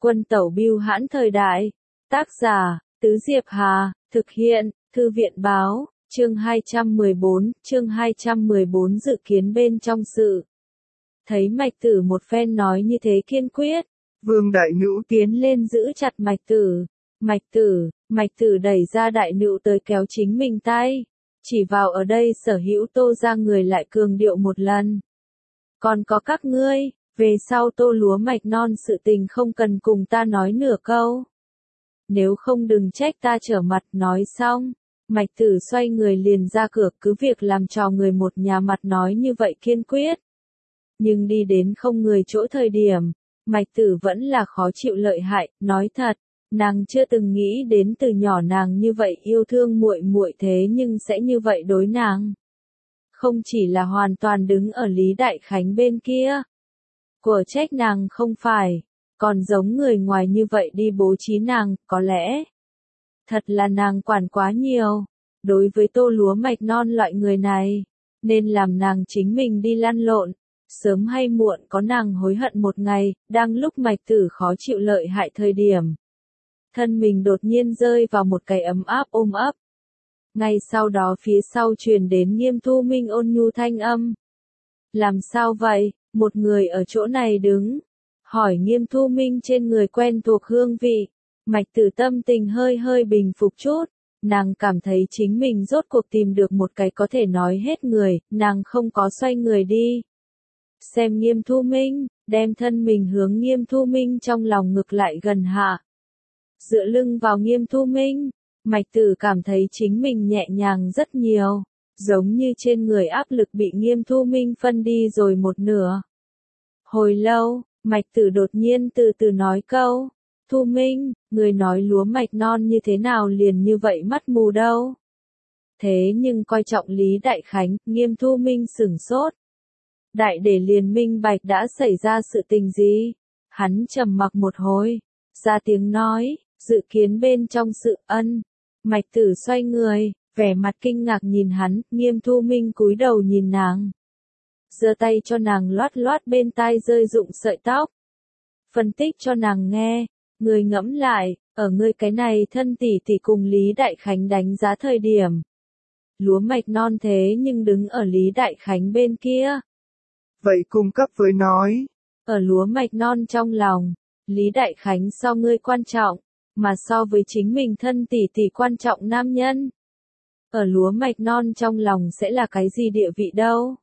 Quân tẩu bưu hãn thời đại. Tác giả, Tứ Diệp Hà, thực hiện, Thư viện báo, chương 214 dự kiến bên trong sự. Thấy Mạch Tử một phen nói như thế kiên quyết, Vương đại nữ tiến lên giữ chặt Mạch Tử. Mạch Tử đẩy ra đại nữ tới kéo chính mình tay, chỉ vào ở đây sở hữu Tô ra người lại cường điệu một lần. Còn có các ngươi, về sau Tô lúa mạch non sự tình không cần cùng ta nói nửa câu. Nếu không đừng trách ta trở mặt. Nói xong, Mạch Tử xoay người liền ra cửa, cứ việc làm trò người một nhà mặt nói như vậy kiên quyết. Nhưng đi đến không người chỗ thời điểm, Mạch Tử vẫn là khó chịu lợi hại. Nói thật, nàng chưa từng nghĩ đến từ nhỏ nàng như vậy yêu thương muội muội thế nhưng sẽ như vậy đối nàng. Không chỉ là hoàn toàn đứng ở Lý Đại Khánh bên kia, của trách nàng không phải, còn giống người ngoài như vậy đi bố trí nàng. Có lẽ thật là nàng quản quá nhiều. Đối với Tô lúa mạch non loại người này, nên làm nàng chính mình đi lăn lộn. Sớm hay muộn có nàng hối hận một ngày. Đang lúc Mạch Tử khó chịu lợi hại thời điểm, thân mình đột nhiên rơi vào một cái ấm áp ôm ấp. Ngay sau đó phía sau truyền đến Nghiêm Thu Minh ôn nhu thanh âm. Làm sao vậy? Một người ở chỗ này đứng, hỏi Nghiêm Thu Minh trên người quen thuộc hương vị. Mạch Tử tâm tình hơi bình phục chút, nàng cảm thấy chính mình rốt cuộc tìm được một cái có thể nói hết người. Nàng không có xoay người đi xem Nghiêm Thu Minh, đem thân mình hướng Nghiêm Thu Minh trong lòng ngực lại gần hạ. Dựa lưng vào Nghiêm Thu Minh, Mạch Tử cảm thấy chính mình nhẹ nhàng rất nhiều, giống như trên người áp lực bị Nghiêm Thu Minh phân đi rồi một nửa. Hồi lâu, Mạch Tử đột nhiên từ từ nói câu, Thu Minh, người nói lúa mạch non như thế nào liền như vậy mắt mù đâu. Thế nhưng coi trọng Lý Đại Khánh. Nghiêm Thu Minh sửng sốt. Đại để liền minh bạch đã xảy ra sự tình gì. Hắn trầm mặc một hồi, ra tiếng nói, dự kiến bên trong sự ân. Mạch Tử xoay người, vẻ mặt kinh ngạc nhìn hắn. Nghiêm Thu Minh cúi đầu nhìn nàng, giơ tay cho nàng loát loát bên tai rơi rụng sợi tóc, phân tích cho nàng nghe. Người ngẫm lại, ở ngươi cái này thân tỷ tỷ cùng Lý Đại Khánh đánh giá thời điểm, lúa mạch non thế nhưng đứng ở Lý Đại Khánh bên kia. Vậy cung cấp với nói. Ở lúa mạch non trong lòng, Lý Đại Khánh so ngươi quan trọng, mà so với chính mình thân tỷ tỷ quan trọng nam nhân. Ở lúa mạch non trong lòng sẽ là cái gì địa vị đâu?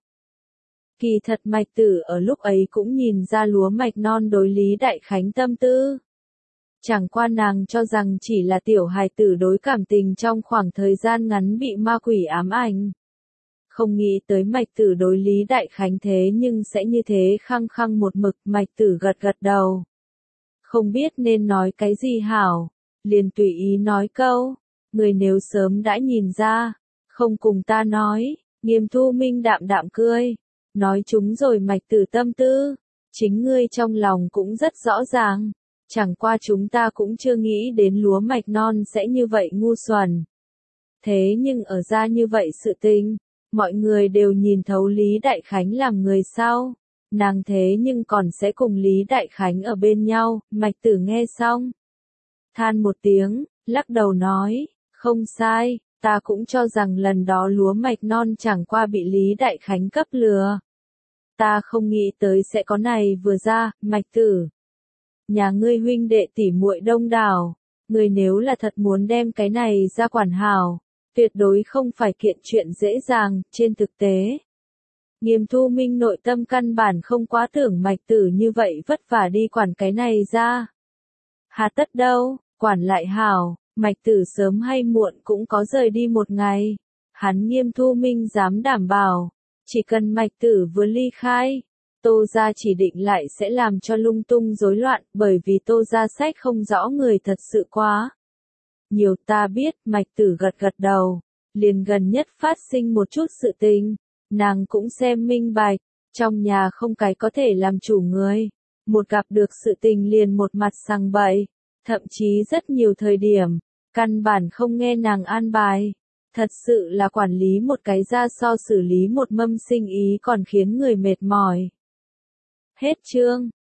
Kỳ thật Mạch Tử ở lúc ấy cũng nhìn ra lúa mạch non đối Lý Đại Khánh tâm tư. Chẳng qua nàng cho rằng chỉ là tiểu hài tử đối cảm tình trong khoảng thời gian ngắn bị ma quỷ ám ảnh. Không nghĩ tới Mạch Tử đối Lý Đại Khánh thế nhưng sẽ như thế khăng khăng một mực. Mạch Tử gật gật đầu, không biết nên nói cái gì hảo, liền tùy ý nói câu, người nếu sớm đã nhìn ra, không cùng ta nói. Nghiêm Thu Minh đạm đạm cười, nói chúng rồi Mạch Tử tâm tư, chính ngươi trong lòng cũng rất rõ ràng, chẳng qua chúng ta cũng chưa nghĩ đến lúa mạch non sẽ như vậy ngu xuẩn. Thế nhưng ở ra như vậy sự tình, mọi người đều nhìn thấu Lý Đại Khánh làm người sao, nàng thế nhưng còn sẽ cùng Lý Đại Khánh ở bên nhau. Mạch Tử nghe xong, than một tiếng, lắc đầu nói, không sai, ta cũng cho rằng lần đó lúa mạch non chẳng qua bị Lý Đại Khánh cấp lừa. Ta không nghĩ tới sẽ có này vừa ra. Mạch Tử, nhà ngươi huynh đệ tỷ muội đông đảo, ngươi nếu là thật muốn đem cái này ra quản hảo, tuyệt đối không phải kiện chuyện dễ dàng. Trên thực tế, Nghiêm Thu Minh nội tâm căn bản không quá tưởng Mạch Tử như vậy vất vả đi quản cái này ra. Hà tất đâu, quản lại hảo, Mạch Tử sớm hay muộn cũng có rời đi một ngày. Hắn Nghiêm Thu Minh dám đảm bảo, chỉ cần Mạch Tử vừa ly khai, Tô gia chỉ định lại sẽ làm cho lung tung rối loạn, bởi vì Tô gia sách không rõ người thật sự quá nhiều. Ta biết. Mạch Tử gật gật đầu, liền gần nhất phát sinh một chút sự tình, nàng cũng xem minh bạch, trong nhà không cái có thể làm chủ người, một gặp được sự tình liền một mặt sằng bậy, thậm chí rất nhiều thời điểm, căn bản không nghe nàng an bài. Thật sự là quản lý một cái gia so xử lý một mâm sinh ý còn khiến người mệt mỏi. Hết chương.